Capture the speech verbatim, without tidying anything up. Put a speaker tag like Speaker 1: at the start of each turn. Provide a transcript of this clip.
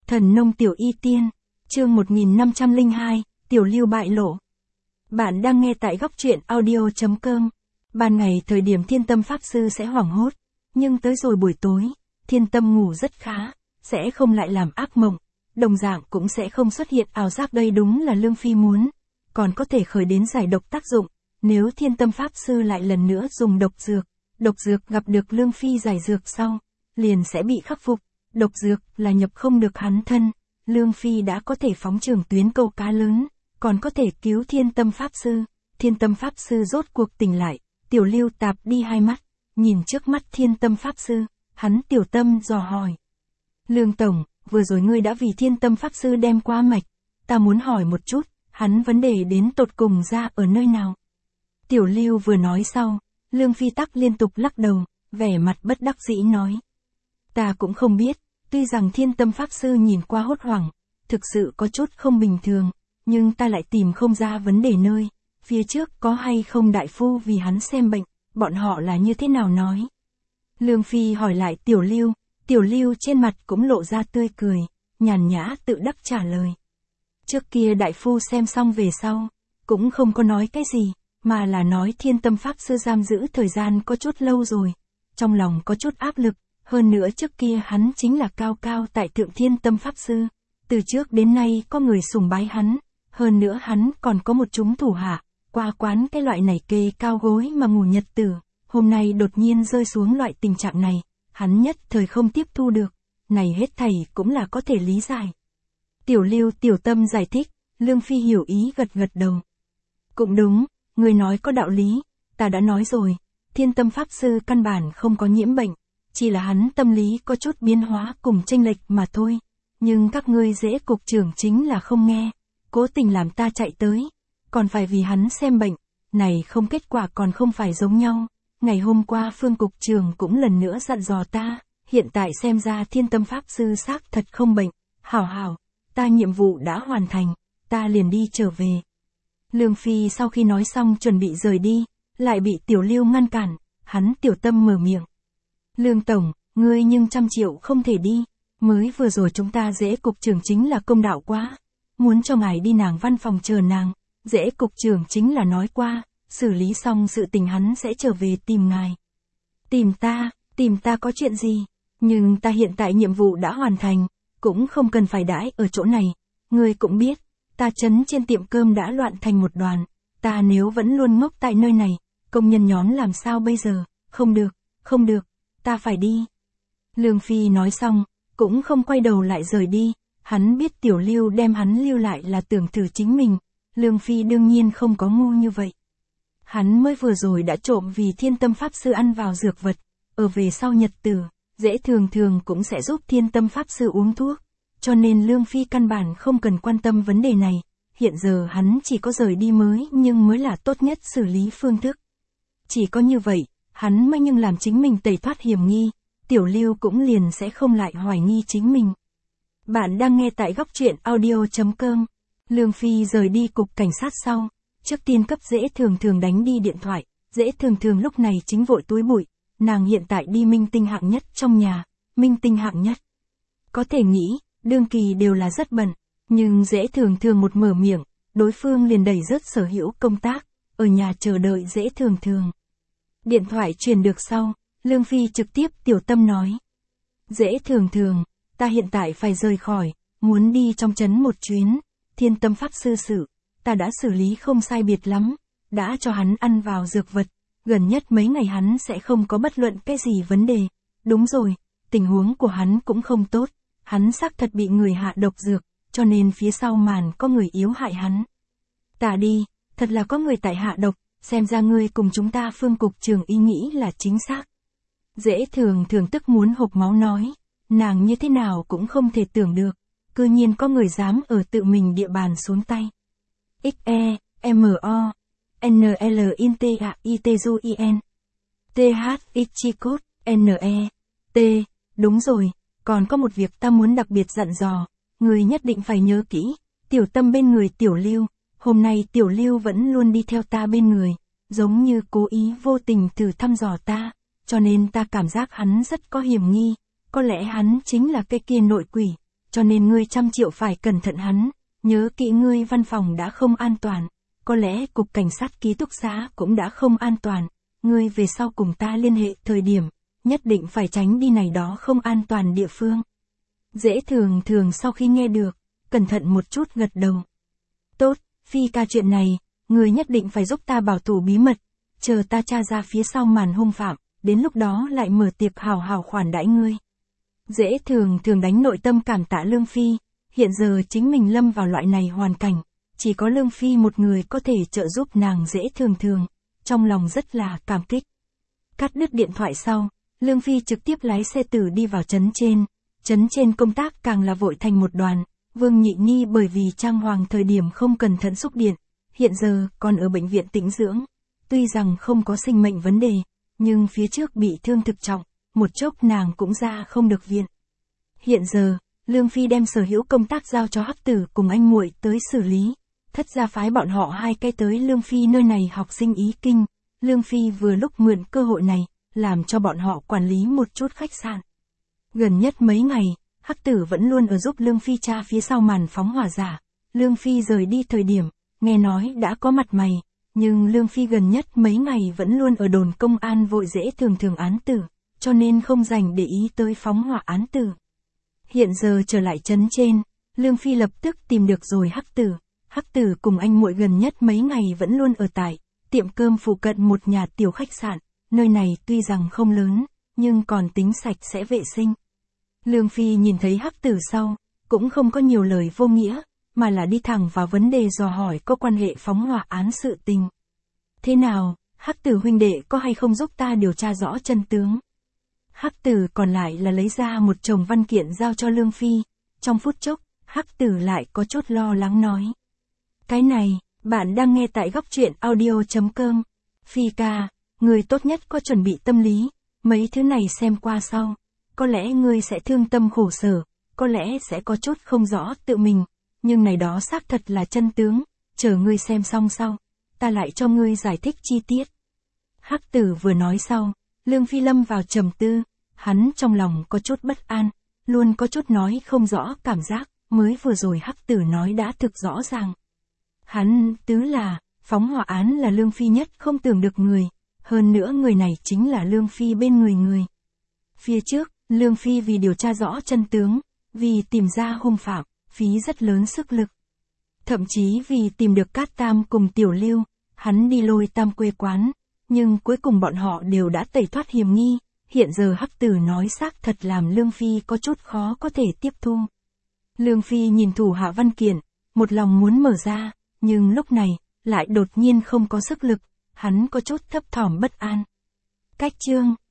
Speaker 1: Thần nông tiểu y tiên, chương một nghìn năm trăm lẻ hai, Tiểu Lưu bại lộ. Bạn đang nghe tại góc truyện audio chấm com. Ban ngày thời điểm Thiên Tâm Pháp Sư sẽ hoảng hốt, nhưng tới rồi buổi tối, Thiên Tâm ngủ rất khá, sẽ không lại làm ác mộng, đồng dạng cũng sẽ không xuất hiện ảo giác, đây đúng là Lương Phi muốn, còn có thể khởi đến giải độc tác dụng, nếu Thiên Tâm Pháp Sư lại lần nữa dùng độc dược, độc dược gặp được Lương Phi giải dược sau, liền sẽ bị khắc phục, độc dược là nhập không được hắn thân, Lương Phi đã có thể phóng trường tuyến câu cá lớn, còn có thể cứu Thiên Tâm Pháp Sư. Thiên Tâm Pháp Sư rốt cuộc tỉnh lại, Tiểu Lưu tạp đi hai mắt, nhìn trước mắt Thiên Tâm Pháp Sư, hắn tiểu tâm dò hỏi. Lương Tổng, vừa rồi ngươi đã vì Thiên Tâm Pháp Sư đem qua mạch, ta muốn hỏi một chút, hắn vấn đề đến tột cùng ra ở nơi nào? Tiểu Lưu vừa nói sau, Lương Phi tắc liên tục lắc đầu, vẻ mặt bất đắc dĩ nói. Ta cũng không biết, tuy rằng Thiên Tâm Pháp Sư nhìn qua hốt hoảng, thực sự có chút không bình thường, nhưng ta lại tìm không ra vấn đề nơi, phía trước có hay không đại phu vì hắn xem bệnh, bọn họ là như thế nào nói. Lương Phi hỏi lại Tiểu Lưu, Tiểu Lưu trên mặt cũng lộ ra tươi cười, nhàn nhã tự đắc trả lời. Trước kia đại phu xem xong về sau, cũng không có nói cái gì, mà là nói Thiên Tâm Pháp Sư giam giữ thời gian có chút lâu rồi, trong lòng có chút áp lực, hơn nữa trước kia hắn chính là cao cao tại thượng Thiên Tâm Pháp Sư, từ trước đến nay có người sùng bái hắn, hơn nữa hắn còn có một chúng thủ hạ, qua quán cái loại này kê cao gối mà ngủ nhật tử, hôm nay đột nhiên rơi xuống loại tình trạng này, hắn nhất thời không tiếp thu được, này hết thảy cũng là có thể lý giải. Tiểu Lưu tiểu tâm giải thích, Lương Phi hiểu ý gật gật đầu. Cũng đúng, người nói có đạo lý, ta đã nói rồi, Thiên Tâm Pháp Sư căn bản không có nhiễm bệnh, chỉ là hắn tâm lý có chút biến hóa cùng chênh lệch mà thôi, nhưng các ngươi dễ cục trưởng chính là không nghe, cố tình làm ta chạy tới, còn phải vì hắn xem bệnh, này không kết quả còn không phải giống nhau, ngày hôm qua Phương cục trưởng cũng lần nữa dặn dò ta, hiện tại xem ra Thiên Tâm Pháp Sư xác thật không bệnh, hảo hảo, ta nhiệm vụ đã hoàn thành, ta liền đi trở về. Lương Phi sau khi nói xong chuẩn bị rời đi, lại bị Tiểu Lưu ngăn cản, hắn tiểu tâm mở miệng. Lương Tổng, ngươi nhưng trăm triệu không thể đi, mới vừa rồi chúng ta dễ cục trưởng chính là công đạo quá, muốn cho ngài đi nàng văn phòng chờ nàng, dễ cục trưởng chính là nói qua, xử lý xong sự tình hắn sẽ trở về tìm ngài. Tìm ta, tìm ta có chuyện gì, nhưng ta hiện tại nhiệm vụ đã hoàn thành, cũng không cần phải đãi ở chỗ này, ngươi cũng biết, ta chấn trên tiệm cơm đã loạn thành một đoàn, ta nếu vẫn luôn ngốc tại nơi này, công nhân nhóm làm sao bây giờ, không được, không được, ta phải đi. Lương Phi nói xong, cũng không quay đầu lại rời đi, hắn biết Tiểu Lưu đem hắn lưu lại là tưởng thử chính mình, Lương Phi đương nhiên không có ngu như vậy. Hắn mới vừa rồi đã trộm vì Thiên Tâm Pháp Sư ăn vào dược vật, ở về sau nhật tử, dễ thường thường cũng sẽ giúp Thiên Tâm Pháp Sư uống thuốc, cho nên Lương Phi căn bản không cần quan tâm vấn đề này, hiện giờ hắn chỉ có rời đi mới nhưng mới là tốt nhất xử lý phương thức. Chỉ có như vậy, hắn mới nhưng làm chính mình tẩy thoát hiểm nghi, Tiểu Lưu cũng liền sẽ không lại hoài nghi chính mình. Bạn đang nghe tại góc truyện audio chấm com. Lương Phi rời đi cục cảnh sát sau, trước tiên cấp dễ thường thường đánh đi điện thoại, dễ thường thường lúc này chính vội túi bụi, nàng hiện tại đi minh tinh hạng nhất trong nhà, minh tinh hạng nhất. Có thể nghĩ, đương kỳ đều là rất bận, nhưng dễ thường thường một mở miệng, đối phương liền đẩy rớt sở hữu công tác, ở nhà chờ đợi dễ thường thường. Điện thoại truyền được sau, Lương Phi trực tiếp tiểu tâm nói. Dễ thường thường, ta hiện tại phải rời khỏi, muốn đi trong trấn một chuyến, Thiên Tâm Pháp Sư sự, ta đã xử lý không sai biệt lắm, đã cho hắn ăn vào dược vật, gần nhất mấy ngày hắn sẽ không có bất luận cái gì vấn đề. Đúng rồi, tình huống của hắn cũng không tốt, hắn xác thật bị người hạ độc dược, cho nên phía sau màn có người yếu hại hắn. Ta đi, thật là có người tại hạ độc, xem ra ngươi cùng chúng ta Phương cục trưởng ý nghĩ là chính xác. Dễ thường thường tức muốn hộc máu nói, nàng như thế nào cũng không thể tưởng được, cư nhiên có người dám ở tự mình địa bàn xuống tay. X E, M O, N L I N T A I T U I N, T H X chi cốt, N E, T, đúng rồi, còn có một việc ta muốn đặc biệt dặn dò, người nhất định phải nhớ kỹ, tiểu tâm bên người Tiểu Lưu, hôm nay Tiểu Lưu vẫn luôn đi theo ta bên người, giống như cố ý vô tình thử thăm dò ta, cho nên ta cảm giác hắn rất có hiểm nghi, có lẽ hắn chính là cái kia nội quỷ, cho nên ngươi trăm triệu phải cẩn thận hắn, nhớ kỹ ngươi văn phòng đã không an toàn, có lẽ cục cảnh sát ký túc xá cũng đã không an toàn, ngươi về sau cùng ta liên hệ thời điểm, nhất định phải tránh đi này đó không an toàn địa phương. Dễ thường thường sau khi nghe được, cẩn thận một chút gật đầu. Tốt, Phi ca chuyện này, ngươi nhất định phải giúp ta bảo thủ bí mật, chờ ta tra ra phía sau màn hung phạm, đến lúc đó lại mở tiệc hào hào khoản đãi ngươi. Dễ thường thường đánh nội tâm cảm tạ Lương Phi, hiện giờ chính mình lâm vào loại này hoàn cảnh, chỉ có Lương Phi một người có thể trợ giúp nàng dễ thường thường, trong lòng rất là cảm kích. Cắt đứt điện thoại sau, Lương Phi trực tiếp lái xe tử đi vào trấn trên, trấn trên công tác càng là vội thành một đoàn, Vương Nhị Nhi bởi vì trang hoàng thời điểm không cẩn thận xúc điện, hiện giờ còn ở bệnh viện tĩnh dưỡng, tuy rằng không có sinh mệnh vấn đề, nhưng phía trước bị thương thực trọng, một chốc nàng cũng ra không được viện. Hiện giờ, Lương Phi đem sở hữu công tác giao cho Hắc Tử cùng anh muội tới xử lý, thất gia phái bọn họ hai cái tới Lương Phi nơi này học sinh ý kinh, Lương Phi vừa lúc mượn cơ hội này, làm cho bọn họ quản lý một chút khách sạn. Gần nhất mấy ngày, Hắc Tử vẫn luôn ở giúp Lương Phi tra phía sau màn phóng hỏa giả, Lương Phi rời đi thời điểm, nghe nói đã có mặt mày, nhưng Lương Phi gần nhất mấy ngày vẫn luôn ở đồn công an vội dễ thường thường án tử, cho nên không dành để ý tới phóng hỏa án tử. Hiện giờ trở lại trấn trên, Lương Phi lập tức tìm được rồi Hắc Tử, Hắc Tử cùng anh muội gần nhất mấy ngày vẫn luôn ở tại tiệm cơm phụ cận một nhà tiểu khách sạn, nơi này tuy rằng không lớn, nhưng còn tính sạch sẽ vệ sinh. Lương Phi nhìn thấy Hắc Tử sau, cũng không có nhiều lời vô nghĩa, mà là đi thẳng vào vấn đề dò hỏi có quan hệ phóng hỏa án sự tình. Thế nào, Hắc Tử huynh đệ có hay không giúp ta điều tra rõ chân tướng? Hắc Tử còn lại là lấy ra một chồng văn kiện giao cho Lương Phi, trong phút chốc, Hắc Tử lại có chút lo lắng nói. Cái này, bạn đang nghe tại góc truyện audio chấm com. Phi ca, người tốt nhất có chuẩn bị tâm lý, mấy thứ này xem qua sau, có lẽ ngươi sẽ thương tâm khổ sở, có lẽ sẽ có chút không rõ tự mình, nhưng này đó xác thật là chân tướng, chờ ngươi xem xong sau, ta lại cho ngươi giải thích chi tiết. Hắc Tử vừa nói sau, Lương Phi lâm vào trầm tư, hắn trong lòng có chút bất an, luôn có chút nói không rõ cảm giác, mới vừa rồi Hắc Tử nói đã thực rõ ràng. Hắn, tứ là, phóng hỏa án là Lương Phi nhất không tưởng được người, hơn nữa người này chính là Lương Phi bên người người. Phía trước, Lương Phi vì điều tra rõ chân tướng, vì tìm ra hung phạm, phí rất lớn sức lực. Thậm chí vì tìm được Cát Tam cùng Tiểu Lưu, hắn đi lôi Tam quê quán, nhưng cuối cùng bọn họ đều đã tẩy thoát hiểm nghi, hiện giờ Hắc Tử nói xác thật làm Lương Phi có chút khó có thể tiếp thu. Lương Phi nhìn thủ hạ văn kiện, một lòng muốn mở ra, nhưng lúc này, lại đột nhiên không có sức lực, hắn có chút thấp thỏm bất an. Cách chương